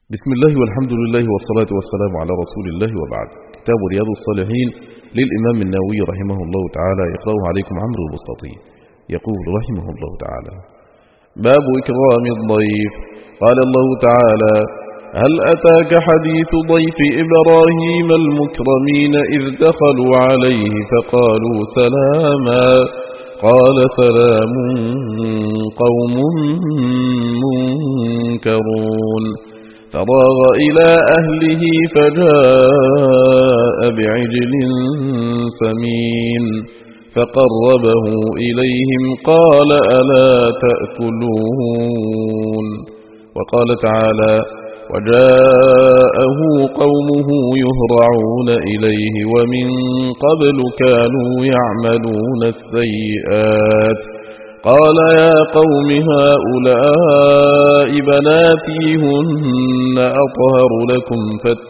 بسم الله والحمد لله والصلاة والسلام على رسول الله وبعد. كتاب رياض الصالحين للإمام النووي رحمه الله تعالى، يقرأه عليكم عمرو البسطي. يقول رحمه الله تعالى: باب إكرام الضيف. قال الله تعالى: هل أتاك حديث ضيف إبراهيم المكرمين إذ دخلوا عليه فقالوا سلاما قال سلام قوم منكرون فراغ إلى أهله فجاء بعجل سمين فقربه إليهم قال ألا تأكلون. وقال تعالى: وجاءه قومه يهرعون إليه ومن قبل كانوا يعملون السيئات قال يا قوم هؤلاء بناتي هن أطهر لكم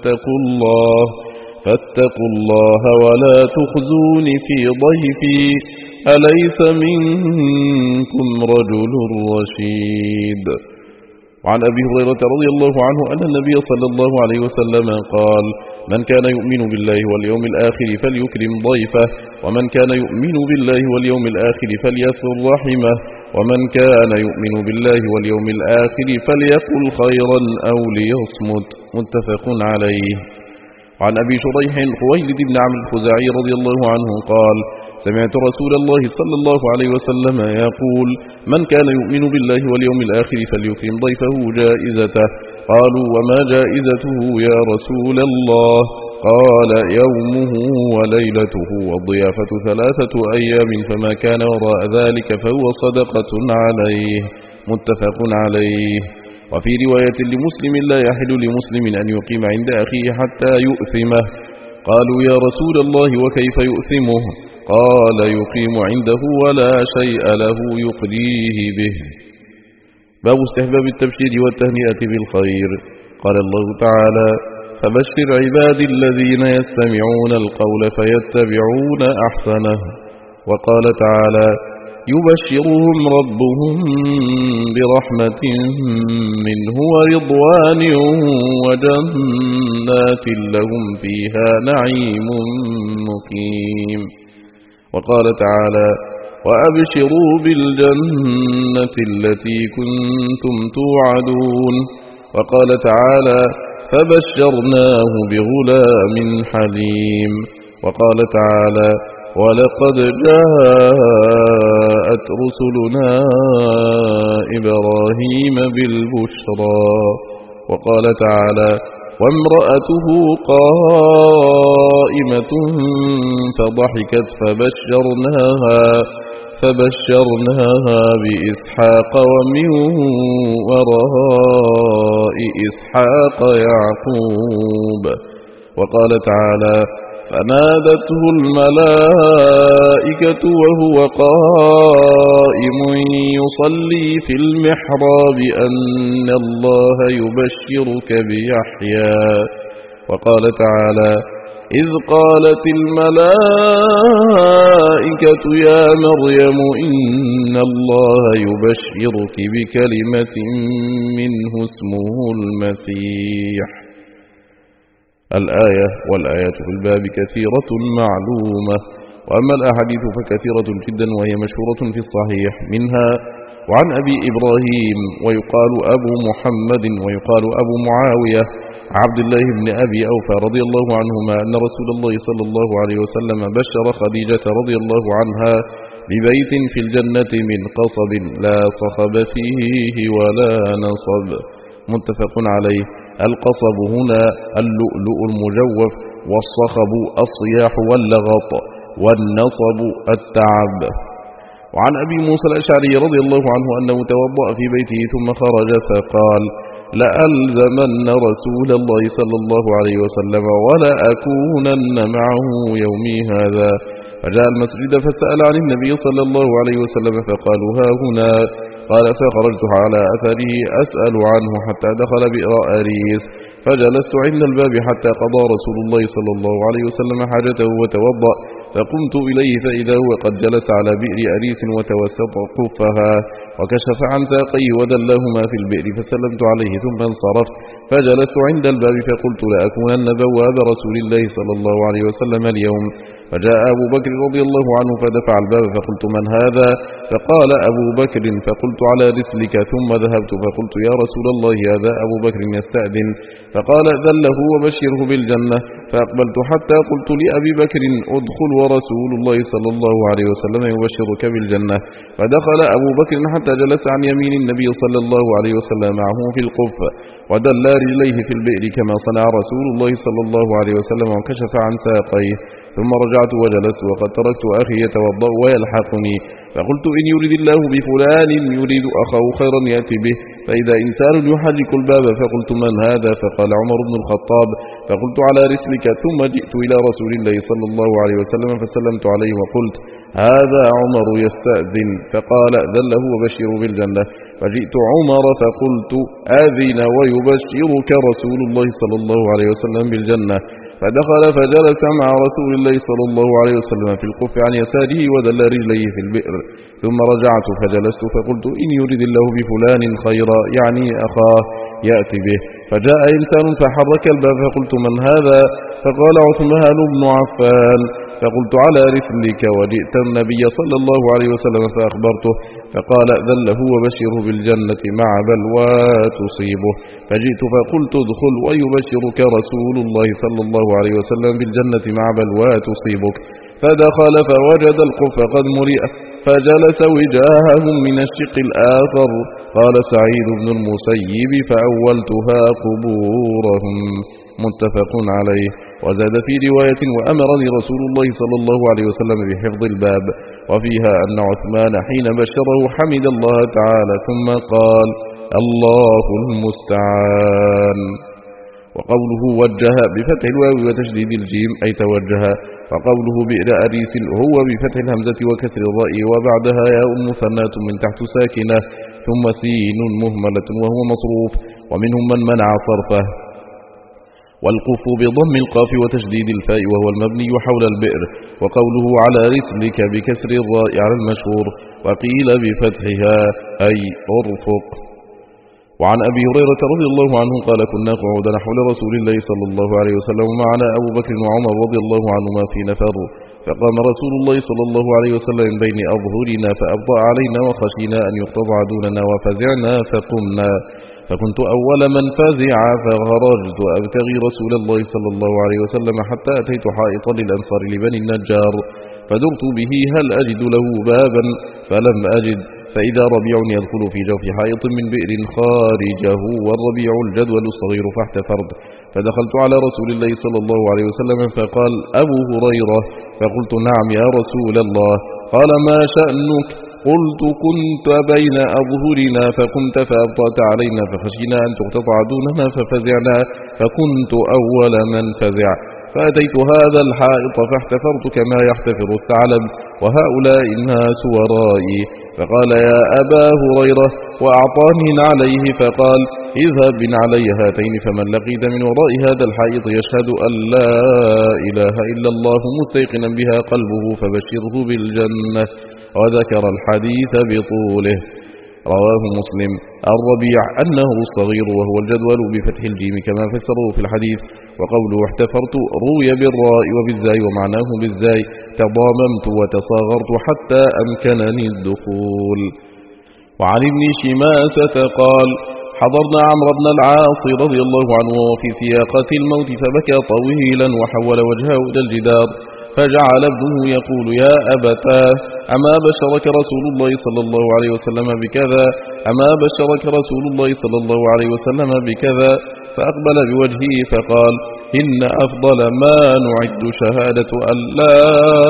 فاتقوا الله ولا تخزون في ضيفي أليس منكم رجل رشيد. وعن أبي هريرة رضي الله عنه أن النبي صلى الله عليه وسلم قال: من كان يؤمن بالله واليوم الآخر فليكرم ضيفه، ومن كان يؤمن بالله واليوم الآخر فليصل رحمه، ومن كان يؤمن بالله واليوم الآخر فليقل خيرا أو ليصمت. متفق عليه. وعن أبي شريح خويلد بن عمرو الخزاعي رضي الله عنه قال: سمعت رسول الله صلى الله عليه وسلم يقول: من كان يؤمن بالله واليوم الآخر فليكرم ضيفه جائزته. قالوا: وما جائزته يا رسول الله؟ قال: يومه وليلته والضيافة 3 أيام، فما كان وراء ذلك فهو صدقة عليه. متفق عليه. وفي رواية لمسلم: لا يحل لمسلم أن يقيم عند أخيه حتى يؤثمه. قالوا: يا رسول الله وكيف يؤثمه؟ قال: يقيم عنده ولا شيء له يقليه به. باب استحباب التبشير والتهنئة بالخير. قال الله تعالى: فبشر عبادي الذين يستمعون القول فيتبعون أحسنه. وقال تعالى: يبشرهم ربهم برحمة منه ورضوان وجنات لهم فيها نعيم مقيم. وقال تعالى: وأبشروا بالجنة التي كنتم توعدون. وقال تعالى: فبشرناه بغلام حليم. وقال تعالى: ولقد جاءت رسلنا إبراهيم بالبشرى. وقال تعالى: وامرأته قائمة فضحكت فبشرناها بإسحاق ومن وراء إسحاق يعقوب. وقال تعالى: فنادته الملائكة وهو قائم يصلي في المحراب أن الله يبشرك بيحيى. وقال تعالى: إذ قالت الملائكة يا مريم إن الله يبشرك بكلمة منه اسمه المسيح. الآية والآيات في الباب كثيرة معلومة، وأما الأحاديث فكثيرة جدا وهي مشهورة في الصحيح. منها: وعن أبي إبراهيم ويقال أبو محمد ويقال أبو معاوية عبد الله بن أبي أوفى رضي الله عنهما أن رسول الله صلى الله عليه وسلم بشر خديجة رضي الله عنها ببيت في الجنة من قصب لا صخب فيه ولا نصب. متفق عليه. القصب هنا اللؤلؤ المجوف، والصخب الصياح واللغط، والنصب التعب. وعن أبي موسى الأشعري رضي الله عنه أنه توضأ في بيته ثم خرج فقال: لألزمن رسول الله صلى الله عليه وسلم ولا أكونن معه يومي هذا. فجاء المسجد فسأل عن النبي صلى الله عليه وسلم فقالوا: ها هنا. قال: فخرجت على أثره أسأل عنه حتى دخل بئر أريس، فجلست عند الباب حتى قضى رسول الله صلى الله عليه وسلم حاجته وتوضأ، فقمت إليه فإذا هو قد جلس على بئر أريس وتوسط قفها وكشف عن ساقيه ودلهما في البئر، فسلمت عليه ثم انصرفت، فجلست عند الباب فقلت لأكونن بواب رسول الله صلى الله عليه وسلم اليوم. فجاء أبو بكر رضي الله عنه فدفع الباب، فقلت من هذا؟ فقال أبو بكر، فقلت على رسلك، ثم ذهبت فقلت يا رسول الله هذا أبو بكر يستأذن، فقال ائذن له وبشره بالجنة. فأقبلت حتى قلت لأبي بكر ادخل ورسول الله صلى الله عليه وسلم يبشرك بالجنة. فدخل أبو بكر حتى جلس عن يمين النبي صلى الله عليه وسلم معه في القف، ودل رجليه في البئر كما صنع رسول الله صلى الله عليه وسلم، وكشف عن ساقيه. ثم رجعت وجلست وقد تركت أخي يتوضأ ويلحقني، فقلت إن يريد الله بفلان يريد أخاه خيرا يأتي به. فإذا إنسان يحرك الباب فقلت من هذا؟ فقال عمر بن الخطاب. فقلت على رسلك، ثم جئت إلى رسول الله صلى الله عليه وسلم فسلمت عليه وقلت هذا عمر يستأذن، فقال ائذن له وبشره بالجنة. فجئت عمر فقلت آذن ويبشرك رسول الله صلى الله عليه وسلم بالجنة. فدخل فجلس مع رسول الله صلى الله عليه وسلم في القف عن يساره ودل رجليه في البئر. ثم رجعت فجلست فقلت إن يريد الله بفلان خيرا يعني أخاه يأتي به. فجاء إنسان فحرك الباب، فقلت من هذا؟ فقال عثمان بن عفان. فقلت على رسلك، وجئت النبي صلى الله عليه وسلم فأخبرته، فقال ائذن له وبشره بالجنة مع بلوى تصيبه. فجئت فقلت ادخل ويبشرك رسول الله صلى الله عليه وسلم بالجنة مع بلوى تصيبك. فدخل فوجد القف قد مرئ، فجلس وجاههم من الشق الآخر. قال سعيد بن المسيب فأولتها قبورهم، متفق عليه. وزاد في رواية وأمرني رسول الله صلى الله عليه وسلم بحفظ الباب. وفيها أن عثمان حين بشره حمد الله تعالى ثم قال الله المستعان. وقوله وجه بفتح الواو وتشديد الجيم أي توجه. وقوله بئر أريس هو بفتح الهمزة وكسر الراء وبعدها ياء مثنات من تحت ساكنة ثم سين مهملة وهو مصروف، ومنهم من منع صرفه. والقف بضم القاف وتشديد الفاء وهو المبني حول البئر. وقوله على رسلك بكسر الراء على المشهور، وقيل بفتحها أي أرفق. وعن أبي هريرة رضي الله عنه قال كنا قعودا حول رسول الله صلى الله عليه وسلم ومعنا أبو بكر وعمر رضي الله عنهما في نفر، فقام رسول الله صلى الله عليه وسلم بين أظهرنا فأبطأ علينا وخشينا أن يقتطع دوننا وفزعنا فقمنا، فكنت أول من فزع فخرجت أبتغي رسول الله صلى الله عليه وسلم حتى أتيت حائطا للأنصار لبني النجار، فدرت به هل أجد له بابا فلم أجد، فإذا ربيع يدخل في جوف حائط من بئر خارجه، والربيع الجدول الصغير فاحتفرت، فدخلت على رسول الله صلى الله عليه وسلم فقال أبو هريرة، فقلت نعم يا رسول الله. قال ما شأنك؟ قلت كنت بين أظهرنا فقمت فأبطأت علينا فخشينا أن تقتطع دوننا ففزعنا فكنت أول من فزع، فأتيت هذا الحائط فاحتفرت كما يحتفر الثعلب وهؤلاء الناس ورائي، فقال يا أبا هريرة وأعطاني عليه، فقال اذهب بن علي هاتين، فمن لقيت من وراء هذا الحائط يشهد أن لا إله إلا الله مستيقنا بها قلبه فبشره بالجنة، وذكر الحديث بطوله. رواه مسلم. الربيع أنه الصغير وهو الجدول بفتح الجيم كما فسره في الحديث. وقوله احتفرت روي بالراء وبالزاي ومعناه بالزاي تضاممت وتصاغرت حتى أمكنني الدخول. وعن ابن شماسة قال حضرنا عمرو بن العاص رضي الله عنه وفي سياقة الموت فبكى طويلا وحول وجهه إلى الجدار، فجعل ابنه يقول يا أبتاه أما بشرك رسول الله صلى الله عليه وسلم بكذا، أما بشرك رسول الله صلى الله عليه وسلم بكذا، فأقبل بوجهه فقال إن أفضل ما نعد شهادة أن لا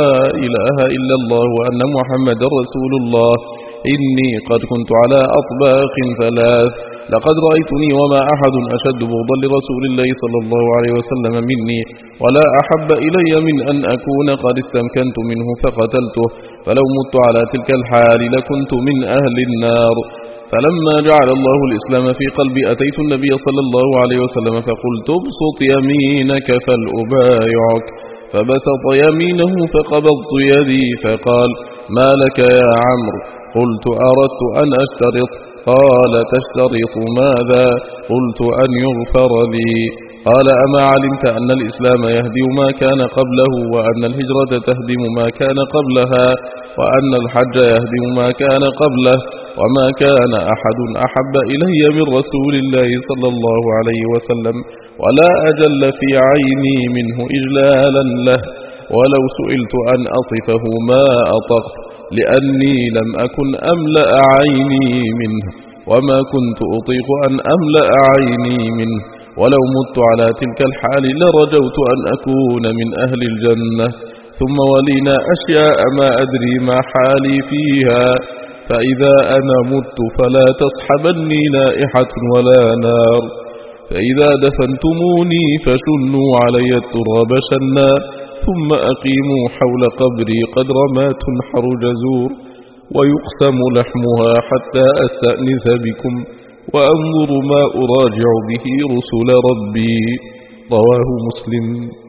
إله إلا الله وأن محمد رسول الله، إني قد كنت على أطباق ثلاث، لقد رأيتني وما أحد أشد بغضا لرسول الله صلى الله عليه وسلم مني، ولا أحب إلي من أن أكون قد استمكنت منه فقتلته، فلو مت على تلك الحال لكنت من أهل النار. فلما جعل الله الإسلام في قلبي أتيت النبي صلى الله عليه وسلم فقلت ابسط يمينك فلأبايعك، فبسط يمينه فقبضت يدي فقال ما لك يا عمرو؟ قلت أردت أن أشترط. قال تشترط ماذا؟ قلت أن يغفر لي. قال أما علمت أن الإسلام يهدم ما كان قبله، وأن الهجرة تهدم ما كان قبلها، وأن الحج يهدم ما كان قبله، وما كان أحد أحب إلي من رسول الله صلى الله عليه وسلم ولا أجل في عيني منه إجلالا له، ولو سئلت أن أصفه ما أطقت، لأني لم أكن أملأ عيني منه، وما كنت أطيق أن أملأ عيني منه، ولو مت على تلك الحال لرجوت أن أكون من أهل الجنة. ثم ولينا أشياء ما أدري ما حالي فيها، فإذا أنا مت فلا تصحبني نائحة ولا نار، فإذا دفنتموني فشنوا علي التراب شنا، ثم أقيموا حول قبري قدر ما تنحر جزور، ويقسم لحمها حتى أستأنس بكم وأنظر ما أراجع به رسل ربي. رواه مسلم.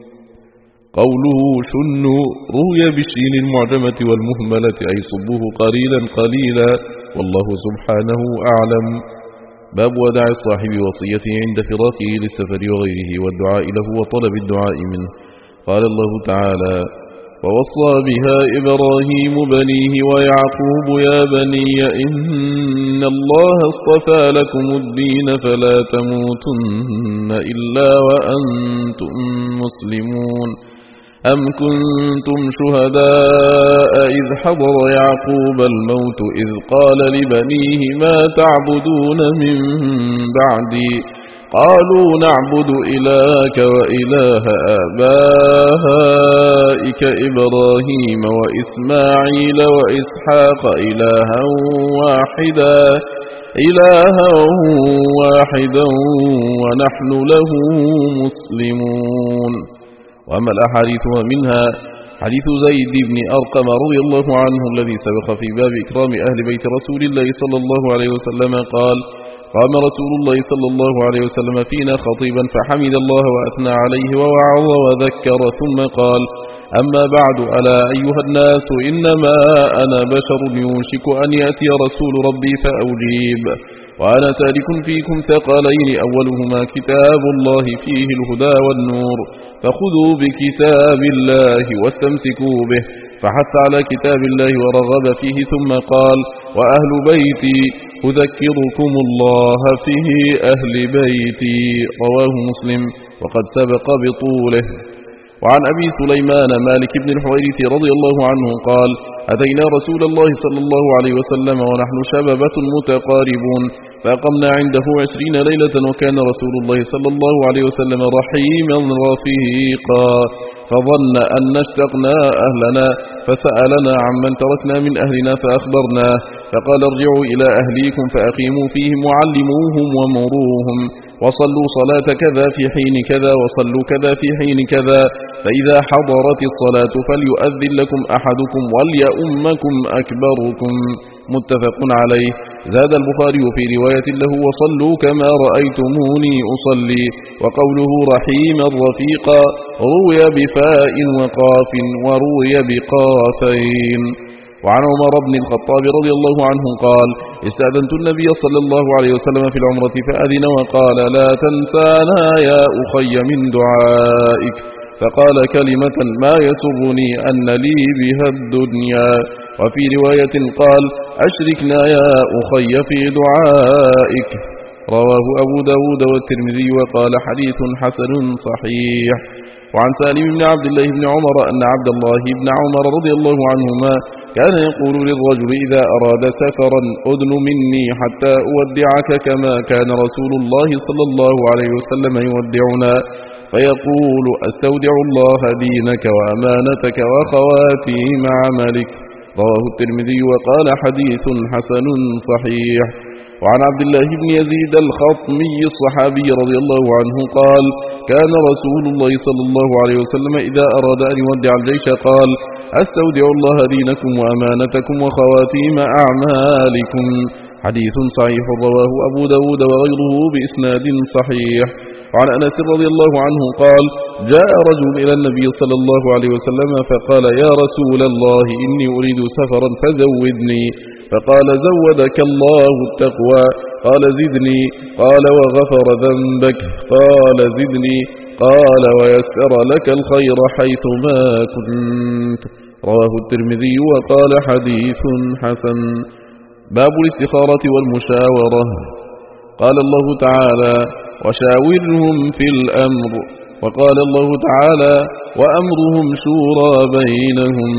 قوله شنوا روي بالشين المعجمة والمهملة، أي صبوه قليلا قليلا، والله سبحانه أعلم. باب وداع الصاحب وصيته عند فراقه للسفر وغيره، والدعاء له وطلب الدعاء منه. قال الله تعالى ووصى بها إبراهيم بنيه ويعقوب يا بني إن الله اصطفى لكم الدين فلا تموتن إلا وأنتم مسلمون. أم كنتم شهداء إذ حضر يعقوب الموت إذ قال لبنيه ما تعبدون من بعدي؟ قالوا نعبد إلهك وإله آبائك إبراهيم وإسماعيل وإسحاق إلها واحدا ونحن له مسلمون. وأما الأحاديث ومنها حديث زيد بن أرقم رضي الله عنه الذي سبق في باب إكرام أهل بيت رسول الله صلى الله عليه وسلم قال قام رسول الله صلى الله عليه وسلم فينا خطيبا فحمد الله وأثنى عليه ووعظ وذكر، ثم قال أما بعد ألا أيها الناس إنما أنا بشر يوشك أن يأتي رسول ربي فأجيب، وأنا تارك فيكم ثقلين أولهما كتاب الله فيه الهدى والنور، فخذوا بكتاب الله واستمسكوا به، فحث على كتاب الله ورغب فيه، ثم قال وأهل بيتي أذكركم الله فيه أهل بيتي. رواه مسلم وقد سبق بطوله. وعن أبي سليمان مالك بن الحويرث رضي الله عنه قال أتينا رسول الله صلى الله عليه وسلم ونحن شبابة متقاربون، فأقمنا عنده 20 ليلة، وكان رسول الله صلى الله عليه وسلم رحيما رفيقا، فظن أن اشتقنا أهلنا فسألنا عمن تركنا من أهلنا فأخبرناه، فقال ارجعوا إلى أهليكم فأقيموا فيهم وعلموهم ومروهم، وصلوا صلاة كذا في حين كذا، وصلوا كذا في حين كذا، فإذا حضرت الصلاة فليؤذن لكم أحدكم وليؤمكم أكبركم. متفق عليه. زاد البخاري في رواية له وصلوا كما رأيتموني أصلي. وقوله رحيما رفيقا روي بفاء وقاف وروي بقافين. وعن عمر بن الخطاب رضي الله عنه قال استأذنت النبي صلى الله عليه وسلم في العمرة فأذن وقال لا تنسانا يا أخي من دعائك، فقال كلمة ما يسرني أن لي بها الدنيا. وفي رواية قال أشركنا يا أخي في دعائك. رواه أبو داود والترمذي وقال حديث حسن صحيح. وعن سالم بن عبد الله بن عمر أن عبد الله بن عمر رضي الله عنهما كان يقول للرجل إذا أراد سفرا أدن مني حتى أودعك كما كان رسول الله صلى الله عليه وسلم يودعنا، فيقول أستودع الله دينك وأمانتك وخواتيم عملك. رواه الترمذي وقال حديث حسن صحيح. وعن عبد الله بن يزيد الخطمي الصحابي رضي الله عنه قال كان رسول الله صلى الله عليه وسلم إذا أراد أن يودع الجيش قال أستودع الله دينكم وأمانتكم وخواتيم أعمالكم. حديث صحيح رواه أبو داود وغيره بإسناد صحيح. وعن أنس رضي الله عنه قال: جاء رجل إلى النبي صلى الله عليه وسلم فقال: يا رسول الله إني أريد سفرا فزودني. فقال: زودك الله التقوى. قال: زدني. قال: وغفر ذنبك. قال: زدني. قال: ويسر لك الخير حيثما كنت. رواه الترمذي وقال: حديث حسن. باب الاستخارة والمشاورة. قال الله تعالى: وشاورهم في الأمر. وقال الله تعالى: وأمرهم شورى بينهم،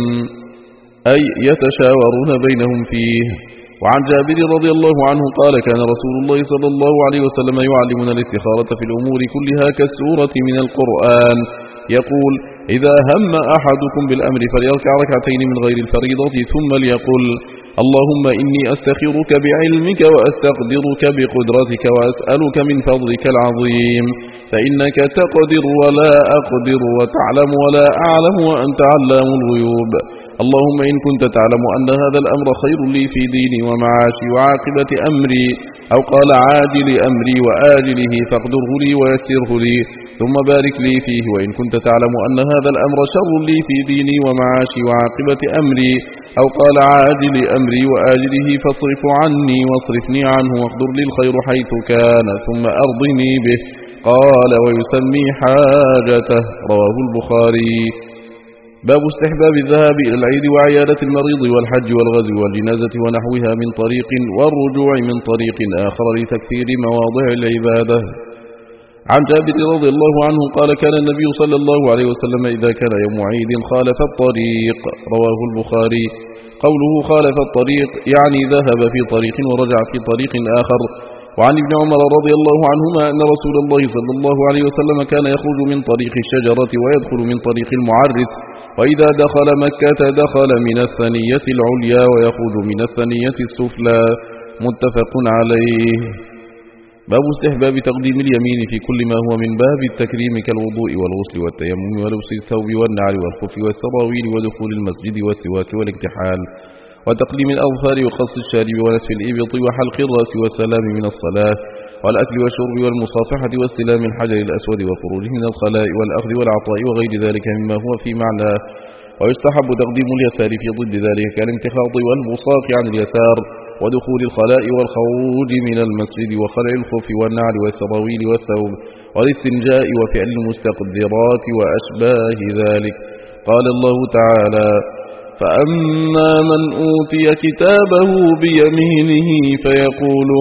أي يتشاورون بينهم فيه. وعن جابر رضي الله عنه قال: كان رسول الله صلى الله عليه وسلم يعلمنا الاستخارة في الأمور كلها كالسورة من القرآن. يقول: إذا هم أحدكم بالأمر فليركع ركعتين من غير الفريضة ثم ليقل: اللهم إني أستخيرك بعلمك وأستقدرك بقدرتك وأسألك من فضلك العظيم، فإنك تقدر ولا أقدر وتعلم ولا أعلم وأنت علام الغيوب. اللهم إن كنت تعلم أن هذا الأمر خير لي في ديني ومعاشي وعاقبة أمري، أو قال عاجل أمري وآجله، فاقدره لي ويسره لي ثم بارك لي فيه. وإن كنت تعلم أن هذا الأمر شر لي في ديني ومعاشي وعاقبة أمري، أو قال عاجل أمري وآجله، فاصرف عني واصرفني عنه واقدر لي الخير حيث كان ثم أرضني به. قال: ويسمي حاجته. رواه البخاري. باب استحباب الذهاب إلى العيد وعيادة المريض والحج والغزو والجنازة ونحوها من طريق، والرجوع من طريق آخر لتكثير مواضع العبادة. عن جابر رضي الله عنه قال: كان النبي صلى الله عليه وسلم إذا كان يوم عيد خالف الطريق. رواه البخاري. قوله خالف الطريق يعني ذهب في طريق ورجع في طريق آخر. وعن ابن عمر رضي الله عنهما أن رسول الله صلى الله عليه وسلم كان يخرج من طريق الشجرة ويدخل من طريق المعرس، وإذا دخل مكة دخل من الثنية العليا ويخرج من الثنية السفلى. متفق عليه. باب استحباب تقديم اليمين في كل ما هو من باب التكريم كالوضوء والغسل والتيمم ولبس الثوب والنعل والخف والسراويل ودخول المسجد والسواك والاكتحال وتقليم الأظفار وقص الشارب ونتف الإبط وحلق الرأس والسلام من الصلاة والأكل والشرب والمصافحة واستلام الحجر الأسود والخروج من الخلاء والأخذ والعطاء وغير ذلك مما هو في معناه. ويستحب تقديم اليسار في ضد ذلك كالانتخاض والبصاق عن اليسار ودخول الخلاء والخروج من المسجد وخلع الخف والنعل والسراويل والثوب والاستنجاء وفعل المستقدرات وأشباه ذلك. قال الله تعالى: فأما من أوتي كتابه بيمينه فيقول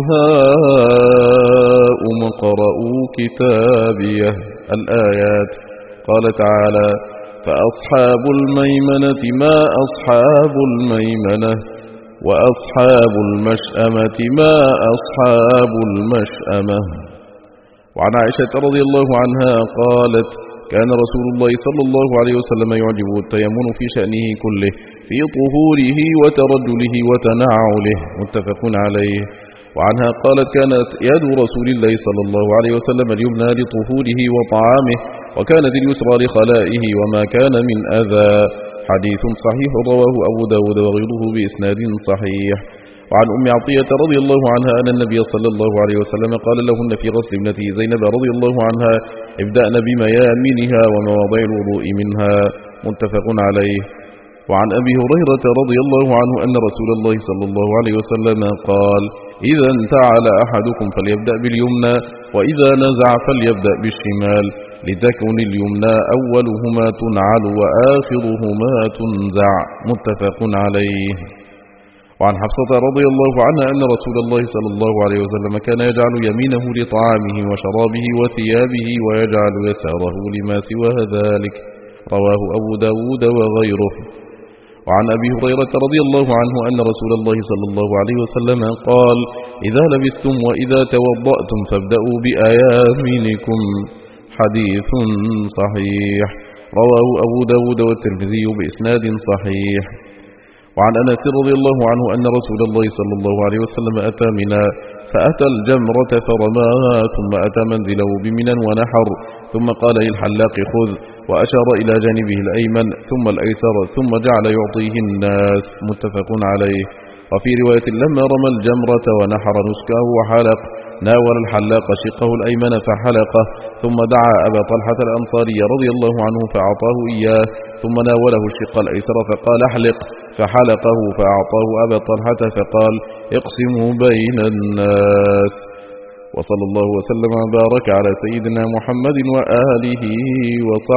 هاؤم اقرءوا كتابيه. الآيات. قال تعالى: فأصحاب الميمنة ما أصحاب الميمنة وأصحاب المشأمة ما أصحاب المشأمة. وعن عائشة رضي الله عنها قالت: كان رسول الله صلى الله عليه وسلم يعجبه التيمم في شأنه كله، في طهوره وترجله وتنعله. متفق عليه. وعنها قالت: كانت يد رسول الله صلى الله عليه وسلم اليمنى لطهوره وطعامه، وكانت اليسرى لخلائه وما كان من أذى. حديث صحيح رواه أبو داود وغيره بإسناد صحيح. وعن أم عطية رضي الله عنها أن النبي صلى الله عليه وسلم قال لهن في غسل ابنته زينب رضي الله عنها: ابدأن بميامنها ومواضع الوضوء منها. متفق عليه. وعن أبي هريرة رضي الله عنه أن رسول الله صلى الله عليه وسلم قال: إذا انتعل أحدكم فليبدأ باليمنى، وإذا نزع فليبدأ بالشمال، لتكن اليمنى أولهما تنعل وآخرهما تنزع. متفق عليه. وعن حفصة رضي الله عنها أن رسول الله صلى الله عليه وسلم كان يجعل يمينه لطعامه وشرابه وثيابه ويجعل يساره لما سوى ذلك. رواه أبو داود وغيره. وعن أبي هريرة رضي الله عنه أن رسول الله صلى الله عليه وسلم قال: إذا لبستم وإذا توضأتم فابدأوا بأيامنكم. حديث صحيح. رواه أبو داود والترمذي بإسناد صحيح. وعن أنس رضي الله عنه أن رسول الله صلى الله عليه وسلم أتى منى فأتى الجمرة فرماها، ثم أتى منزله بمنى ونحر، ثم قال للحلاق: خذ، وأشار إلى جانبه الأيمن ثم الأيسر، ثم جعل يعطيه الناس. متفق عليه. وفي رواية لما رمى الجمرة ونحر نسكه وحلق ناول الحلاق شقه الأيمن فحلقه، ثم دعا أبا طلحة الأنصاري رضي الله عنه فأعطاه إياه، ثم ناوله الشق الأيسر فقال احلق، فحلقه فأعطاه أبا طلحة فقال اقسموا بين الناس. وصلى الله وسلم وبارك على سيدنا محمد وآله وصحبه.